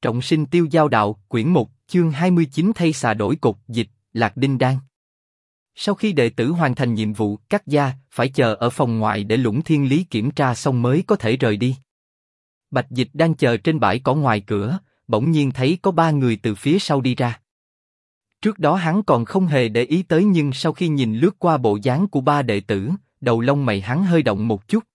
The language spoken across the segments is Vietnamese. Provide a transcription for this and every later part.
Trọng sinh tiêu giao đạo, quyển 1, chương 29 thay xà đổi cột, dịch, Lạc Đinh Đan. Sau khi đệ tử hoàn thành nhiệm vụ, cắt gia phải chờ ở phòng ngoại để Lũng Thiên Lý kiểm tra xong mới có thể rời đi. Bạch Dịch đang chờ trên bãi cỏ ngoài cửa, bỗng nhiên thấy có 3 người từ phía sau đi ra. Trước đó hắn còn không hề để ý tới, nhưng sau khi nhìn lướt qua bộ dáng của 3 đệ tử, đầu lông mày hắn hơi động một chút.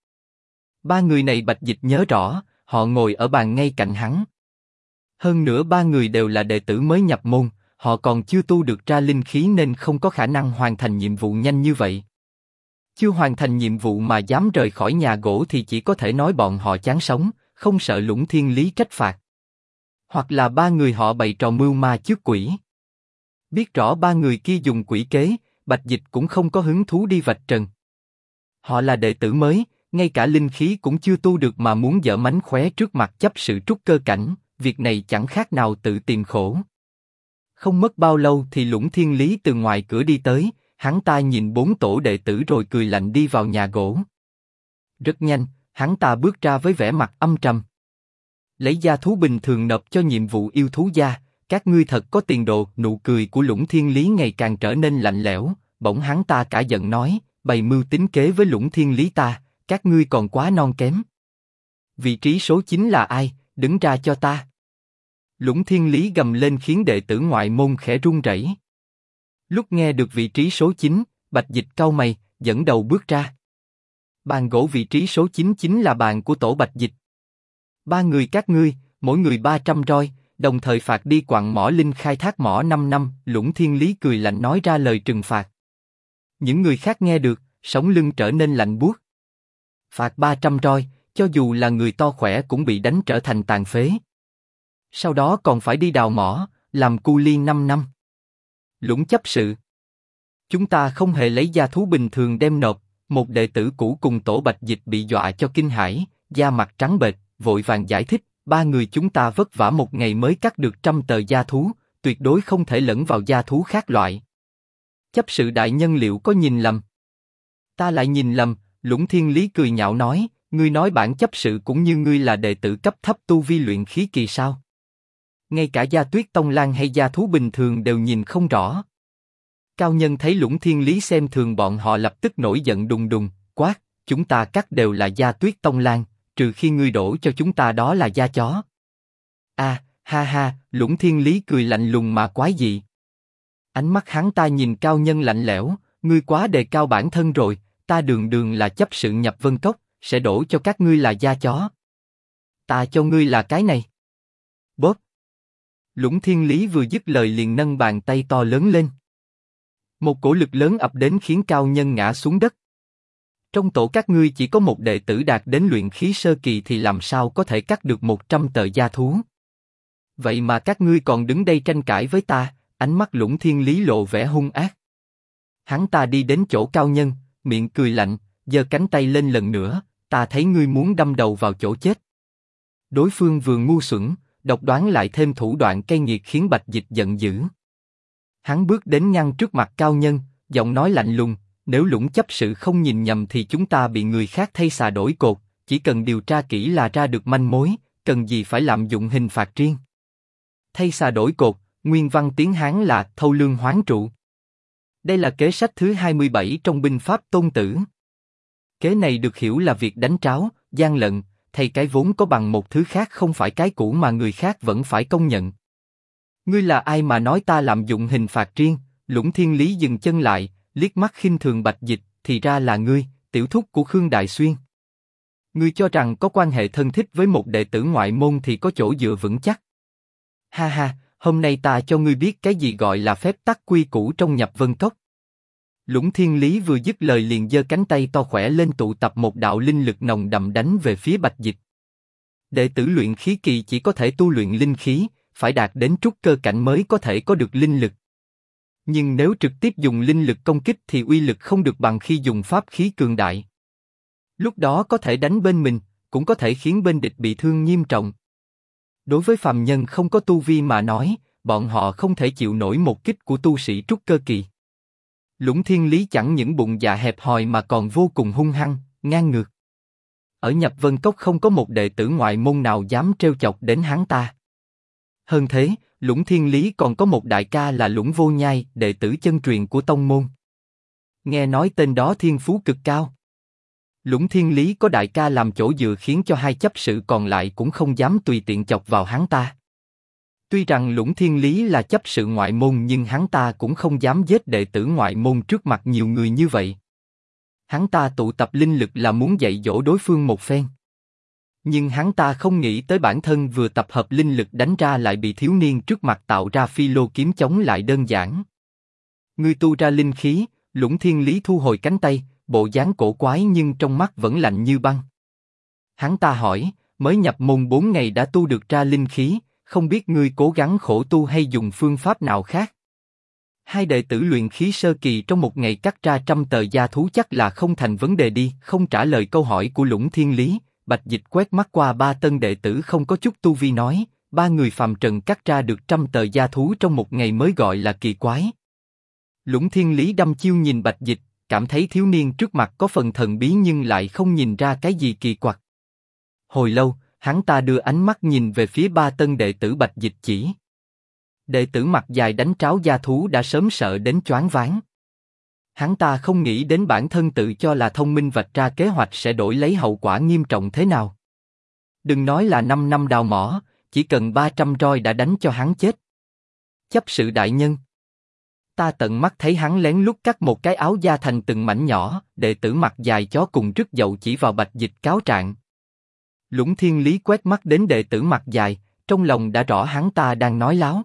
3 người này Bạch Dịch nhớ rõ, họ ngồi ở bàn ngay cạnh hắn. Hơn nữa 3 người đều là đệ tử mới nhập môn, họ còn chưa tu được ra linh khí nên không có khả năng hoàn thành nhiệm vụ nhanh như vậy. Chưa hoàn thành nhiệm vụ mà dám rời khỏi nhà gỗ thì chỉ có thể nói bọn họ chán sống, không sợ Lũng Thiên Lý trách phạt. Hoặc là 3 người họ bày trò mưu ma trước quỷ. Biết rõ 3 người kia dùng quỷ kế, Bạch Dịch cũng không có hứng thú đi vạch trần. Họ là đệ tử mới, ngay cả linh khí cũng chưa tu được mà muốn giở mánh khóe trước mặt chấp sự trúc cơ cảnh, việc này chẳng khác nào tự tìm khổ. Không mất bao lâu thì Lũng Thiên Lý từ ngoài cửa đi tới, hắn ta nhìn 4 tổ đệ tử rồi cười lạnh đi vào nhà gỗ. Rất nhanh, hắn ta bước ra với vẻ mặt âm trầm. Lấy gia thú bình thường nộp cho nhiệm vụ yêu thú gia, các ngươi thật có tiền đồ. Nụ cười của Lũng Thiên Lý ngày càng trở nên lạnh lẽo, bỗng hắn ta cả giận nói, bày mưu tính kế với Lũng Thiên Lý ta, các ngươi còn quá non kém. Vị trí số 9 là ai, đứng ra cho ta. Lũng Thiên Lý gầm lên khiến đệ tử ngoại môn khẽ run rẩy. Lúc nghe được vị trí số 9, Bạch Dịch cau mày, dẫn đầu bước ra. Bàn gỗ vị trí số 9 chính là bàn của tổ Bạch Dịch. 3 người các ngươi, mỗi người 300 roi, đồng thời phạt đi quặng mỏ linh khai thác mỏ 5 năm. Lũng Thiên Lý cười lạnh nói ra lời trừng phạt. Những người khác nghe được, sống lưng trở nên lạnh buốt. Phạt 300 roi, cho dù là người to khỏe cũng bị đánh trở thành tàn phế. Sau đó còn phải đi đào mỏ, làm cu li 5 năm. Lũng chấp sự, chúng ta không hề lấy gia thú bình thường đem nộp. Một đệ tử cũ cùng tổ Bạch Dịch bị dọa cho kinh hãi, da mặt trắng bệch, vội vàng giải thích, 3 người chúng ta vất vả một ngày mới cắt được 100 tờ gia thú, tuyệt đối không thể lẫn vào gia thú khác loại. Chấp sự đại nhân liệu có nhìn lầm? Ta lại nhìn lầm. Lũng Thiên Lý cười nhạo nói, ngươi nói bản chấp sự cũng như ngươi là đệ tử cấp thấp tu vi luyện khí kỳ sao? Ngay cả Gia Tuyết Tông Lang hay gia thú bình thường đều nhìn không rõ. Cao nhân thấy Lũng Thiên Lý xem thường bọn họ lập tức nổi giận đùng đùng, quát, chúng ta cắt đều là Gia Tuyết Tông Lang, trừ khi ngươi đổ cho chúng ta đó là gia chó. À, ha ha, Lũng Thiên Lý cười lạnh lùng mà quái dị. Ánh mắt hắn ta nhìn cao nhân lạnh lẽo, ngươi quá đề cao bản thân rồi, ta đường đường là chấp sự nhập Vân Cốc, sẽ đổ cho các ngươi là gia chó. Ta cho ngươi là cái này. Bóp. Lũng Thiên Lý vừa dứt lời liền nâng bàn tay to lớn lên. Một cổ lực lớn ập đến khiến cao nhân ngã xuống đất. Trong tổ các ngươi chỉ có một đệ tử đạt đến luyện khí sơ kỳ thì làm sao có thể cắt được 100 tờ gia thú. Vậy mà các ngươi còn đứng đây tranh cãi với ta, ánh mắt Lũng Thiên Lý lộ vẻ hung ác. Hắn ta đi đến chỗ cao nhân, miệng cười lạnh, giơ cánh tay lên lần nữa, ta thấy ngươi muốn đâm đầu vào chỗ chết. Đối phương vừa ngu xuẩn, độc đoán lại thêm thủ đoạn cay nghiệt khiến Bạch Dịch giận dữ. Hắn bước đến ngăn trước mặt cao nhân, giọng nói lạnh lùng, nếu Lũng chấp sự không nhìn nhầm thì chúng ta bị người khác thay xà đổi cột, chỉ cần điều tra kỹ là ra được manh mối, cần gì phải lạm dụng hình phạt riêng. Thay xà đổi cột, nguyên văn tiếng Hán là thâu lương hoán trụ. Đây là kế sách thứ 27 trong binh pháp Tôn Tử. Kế này được hiểu là việc đánh tráo, gian lận, thay cái vốn có bằng một thứ khác không phải cái cũ mà người khác vẫn phải công nhận. Ngươi là ai mà nói ta lạm dụng hình phạt riêng? Lũng Thiên Lý dừng chân lại, liếc mắt khinh thường Bạch Dịch, thì ra là ngươi, tiểu thúc của Khương Đại Xuyên. Ngươi cho rằng có quan hệ thân thích với một đệ tử ngoại môn thì có chỗ dựa vững chắc. Ha ha, hôm nay ta cho ngươi biết cái gì gọi là phép tắc quy củ trong nhập Vân Cốc. Lũng Thiên Lý vừa dứt lời liền giơ cánh tay to khỏe lên tụ tập một đạo linh lực nồng đậm đánh về phía Bạch Dịch. Đệ tử luyện khí kỳ chỉ có thể tu luyện linh khí, phải đạt đến trúc cơ cảnh mới có thể có được linh lực. Nhưng nếu trực tiếp dùng linh lực công kích thì uy lực không được bằng khi dùng pháp khí cường đại. Lúc đó có thể đánh bên mình, cũng có thể khiến bên địch bị thương nghiêm trọng. Đối với phàm nhân không có tu vi mà nói, bọn họ không thể chịu nổi một kích của tu sĩ trúc cơ kỳ. Lũng Thiên Lý chẳng những bụng dạ hẹp hòi mà còn vô cùng hung hăng, ngang ngược. Ở nhập Vân Cốc không có một đệ tử ngoại môn nào dám trêu chọc đến hắn ta. Hơn thế, Lũng Thiên Lý còn có một đại ca là Lũng Vô Nhai, đệ tử chân truyền của tông môn. Nghe nói tên đó thiên phú cực cao. Lũng Thiên Lý có đại ca làm chỗ dựa khiến cho hai chấp sự còn lại cũng không dám tùy tiện chọc vào hắn ta. Tuy rằng Lũng Thiên Lý là chấp sự ngoại môn nhưng hắn ta cũng không dám giết đệ tử ngoại môn trước mặt nhiều người như vậy. Hắn ta tụ tập linh lực là muốn dạy dỗ đối phương một phen. Nhưng hắn ta không nghĩ tới bản thân vừa tập hợp linh lực đánh ra lại bị thiếu niên trước mặt tạo ra phi lô kiếm chống lại đơn giản. Ngươi tu ra linh khí, Lũng Thiên Lý thu hồi cánh tay, bộ dáng cổ quái nhưng trong mắt vẫn lạnh như băng. Hắn ta hỏi, mới nhập môn 4 ngày đã tu được ra linh khí, không biết ngươi cố gắng khổ tu hay dùng phương pháp nào khác? Hai đệ tử luyện khí sơ kỳ trong một ngày cắt ra 100 tờ da thú chắc là không thành vấn đề đi. Không trả lời câu hỏi của Lũng Thiên Lý, Bạch Dịch quét mắt qua 3 tân đệ tử không có chút tu vi nói, 3 người phàm trần cắt ra được 100 tờ da thú trong một ngày mới gọi là kỳ quái. Lũng Thiên Lý đăm chiêu nhìn Bạch Dịch, cảm thấy thiếu niên trước mặt có phần thần bí nhưng lại không nhìn ra cái gì kỳ quặc. Hồi lâu, hắn ta đưa ánh mắt nhìn về phía 3 tân đệ tử Bạch Dịch chỉ. Đệ tử mặt dài đánh tráo da thú đã sớm sợ đến choáng váng. Hắn ta không nghĩ đến bản thân tự cho là thông minh vạch ra kế hoạch sẽ đổi lấy hậu quả nghiêm trọng thế nào. Đừng nói là 5 năm đào mỏ, chỉ cần 300 roi đã đánh cho hắn chết. Chấp sự đại nhân. Ta tận mắt thấy hắn lén lút cắt một cái áo da thành từng mảnh nhỏ, đệ tử mặt dài chó cùng rứt dậu chỉ vào Bạch Dịch cáo trạng. Lũng Thiên Lý quét mắt đến đệ tử mặt dài, trong lòng đã rõ hắn ta đang nói láo.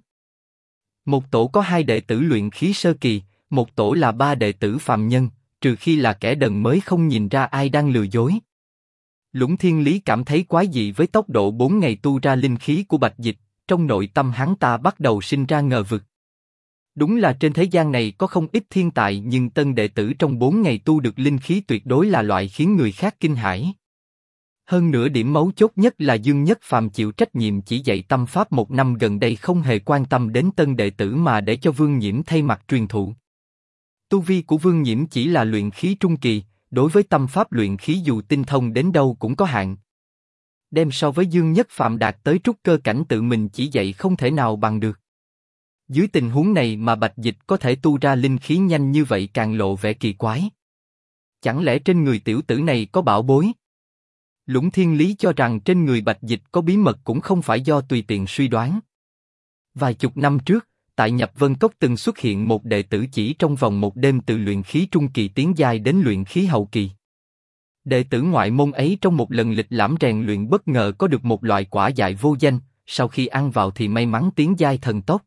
Một tổ có 2 đệ tử luyện khí sơ kỳ, một tổ là 3 đệ tử phàm nhân, trừ khi là kẻ đần mới không nhìn ra ai đang lừa dối. Lũng Thiên Lý cảm thấy quái dị với tốc độ 4 ngày tu ra linh khí của Bạch Dịch, trong nội tâm hắn ta bắt đầu sinh ra ngờ vực. Đúng là trên thế gian này có không ít thiên tài nhưng tân đệ tử trong 4 ngày tu được linh khí tuyệt đối là loại khiến người khác kinh hãi. Hơn nữa điểm mấu chốt nhất là Dương Nhất Phàm chịu trách nhiệm chỉ dạy tâm pháp 1 năm gần đây không hề quan tâm đến tân đệ tử mà để cho Vương Nhiễm thay mặt truyền thụ. Tu vi của Vương Nhiễm chỉ là luyện khí trung kỳ, đối với tâm pháp luyện khí dù tinh thông đến đâu cũng có hạn. Đem so với Dương Nhất Phàm đạt tới trúc cơ cảnh tự mình chỉ dạy không thể nào bằng được. Dưới tình huống này mà Bạch Dịch có thể tu ra linh khí nhanh như vậy càng lộ vẻ kỳ quái. Chẳng lẽ trên người tiểu tử này có bảo bối? Lũng Thiên Lý cho rằng trên người Bạch Dịch có bí mật cũng không phải do tùy tiện suy đoán. Vài chục năm trước, tại Nhập Vân Cốc từng xuất hiện một đệ tử chỉ trong vòng một đêm từ luyện khí trung kỳ tiến giai đến luyện khí hậu kỳ. Đệ tử ngoại môn ấy trong một lần lịch lãm rèn luyện bất ngờ có được một loại quả dại vô danh, sau khi ăn vào thì may mắn tiến giai thần tốc.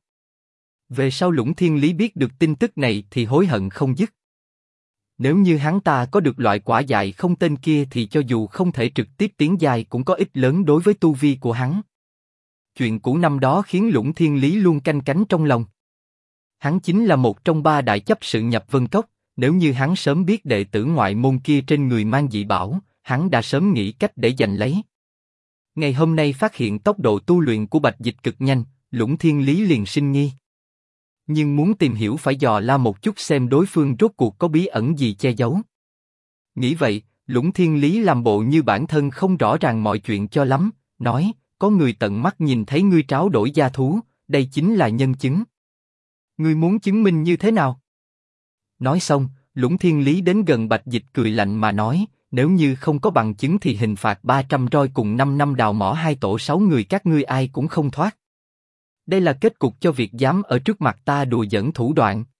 Về sau Lũng Thiên Lý biết được tin tức này thì hối hận không dứt. Nếu như hắn ta có được loại quả dại không tên kia thì cho dù không thể trực tiếp tiến giai cũng có ích lớn đối với tu vi của hắn. Chuyện cũ năm đó khiến Lũng Thiên Lý luôn canh cánh trong lòng. Hắn chính là một trong 3 đại chấp sự Nhập Vân Cốc, nếu như hắn sớm biết đệ tử ngoại môn kia trên người mang dị bảo, hắn đã sớm nghĩ cách để giành lấy. Ngày hôm nay phát hiện tốc độ tu luyện của Bạch Dịch cực nhanh, Lũng Thiên Lý liền sinh nghi. Nhưng muốn tìm hiểu phải dò la một chút xem đối phương rốt cuộc có bí ẩn gì che giấu. Nghĩ vậy, Lũng Thiên Lý làm bộ như bản thân không rõ ràng mọi chuyện cho lắm, nói, có người tận mắt nhìn thấy ngươi tráo đổi da thú, đây chính là nhân chứng. Ngươi muốn chứng minh như thế nào? Nói xong, Lũng Thiên Lý đến gần Bạch Dịch cười lạnh mà nói, nếu như không có bằng chứng thì hình phạt 300 roi cùng 5 năm đào mỏ 2 tổ 6 người các ngươi ai cũng không thoát. Đây là kết cục cho việc dám ở trước mặt ta đùa giỡn thủ đoạn.